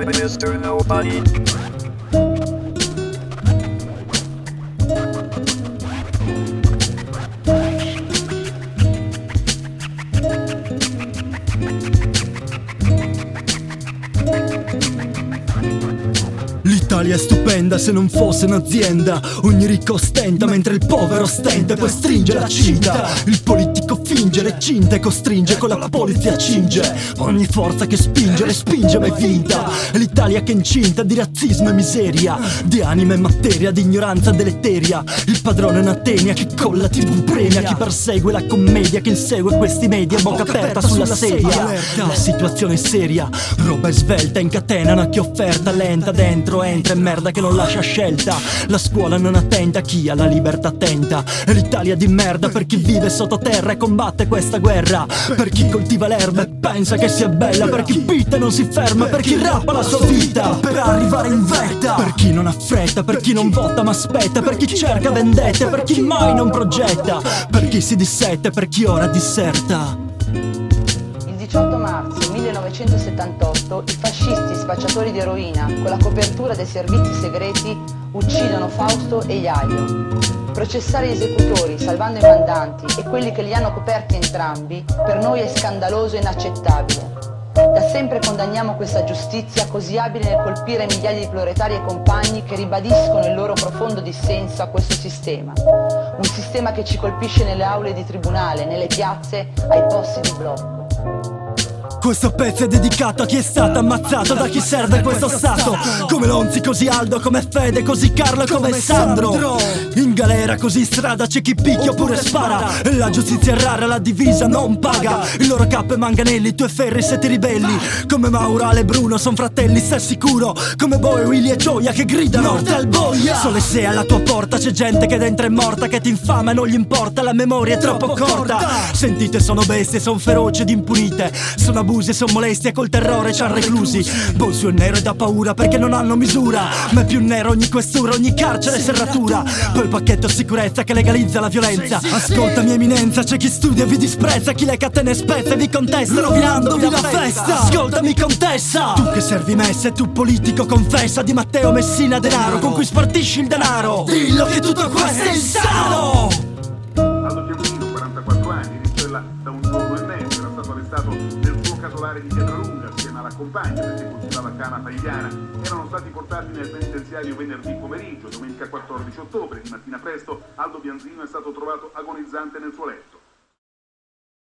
Mr. Nobody. L'Italia è stupenda se non fosse un'azienda. Ogni ricco ostenta mentre il povero stenta e poi stringe la cinta. Il politico finge, recinta e costringe, con la polizia cinge. Ogni forza che spinge, respinge ma è vinta. È l'Italia che è incinta di razzismo e miseria, di anima e materia, di ignoranza deleteria. Il padrone è una tenia che con la TV premia chi persegue la commedia, che insegue questi media a bocca aperta sulla sedia. La situazione è seria, roba è svelta, incatenano a chi offerta, lenta dentro entra e merda che non lascia scelta. La scuola non attenta a chi alla libertà tenta. È l'Italia di merda per chi vive sottoterra e combatte questa guerra, per chi coltiva l'erba e pensa che sia bella, per chi pitta e non si ferma, per chi rappa la sua vita per arrivare in vetta, per chi non ha fretta, per chi non vota ma aspetta, per chi cerca vendette, per chi mai non progetta, per chi si dissette, per chi ora disserta. Il 18 marzo 1978 i fascisti spacciatori di eroina, con la copertura dei servizi segreti, uccidono Fausto e Iaio. Processare gli esecutori, salvando i mandanti, e quelli che li hanno coperti entrambi, per noi è scandaloso e inaccettabile. Da sempre condanniamo questa giustizia così abile nel colpire migliaia di proletari e compagni che ribadiscono il loro profondo dissenso a questo sistema. Un sistema che ci colpisce nelle aule di tribunale, nelle piazze, ai posti di blocco. Questo pezzo è dedicato a chi è stato ammazzato da chi serve questo stato, come Lonzi, così Aldo, come Fede, così Carlo, come Sandro. In galera così in strada c'è chi picchia oppure spara, e la giustizia è rara, la divisa non paga. Il loro capo è manganelli, tu e Ferri siete ribelli. Come Mauro, Ale e Bruno son fratelli, stai sicuro? Come Boy, Willy e Gioia che gridano morte al boia. Sole se alla tua porta c'è gente che dentro è morta, che ti infama e non gli importa, la memoria è troppo corta. Sentite, sono bestie, son feroci ed impunite, sono abusi e son molestie, col terrore ci han reclusi. Bolso è nero e da paura perché non hanno misura, ma è più nero ogni questura, ogni carcere e serratura. Poi il pacchetto sicurezza che legalizza la violenza. Ascolta mia eminenza, c'è chi studia e vi disprezza, chi le catene spezza e vi contesta, rovinandovi la festa. Ascoltami contessa, tu che servi messa e tu politico confessa, di Matteo Messina denaro con cui spartisci il denaro. Dillo che tutto questo è insano. Aldo Chiamino, 44 anni, da un giorno e mezzo, era stato arrestato nel suo casolare di Pietralunga assieme alla compagna perché coltivava canna pagliana. Erano stati portati nel penitenziario venerdì pomeriggio. Domenica 14 ottobre, di mattina presto, Aldo Bianzino è stato trovato agonizzante nel suo letto.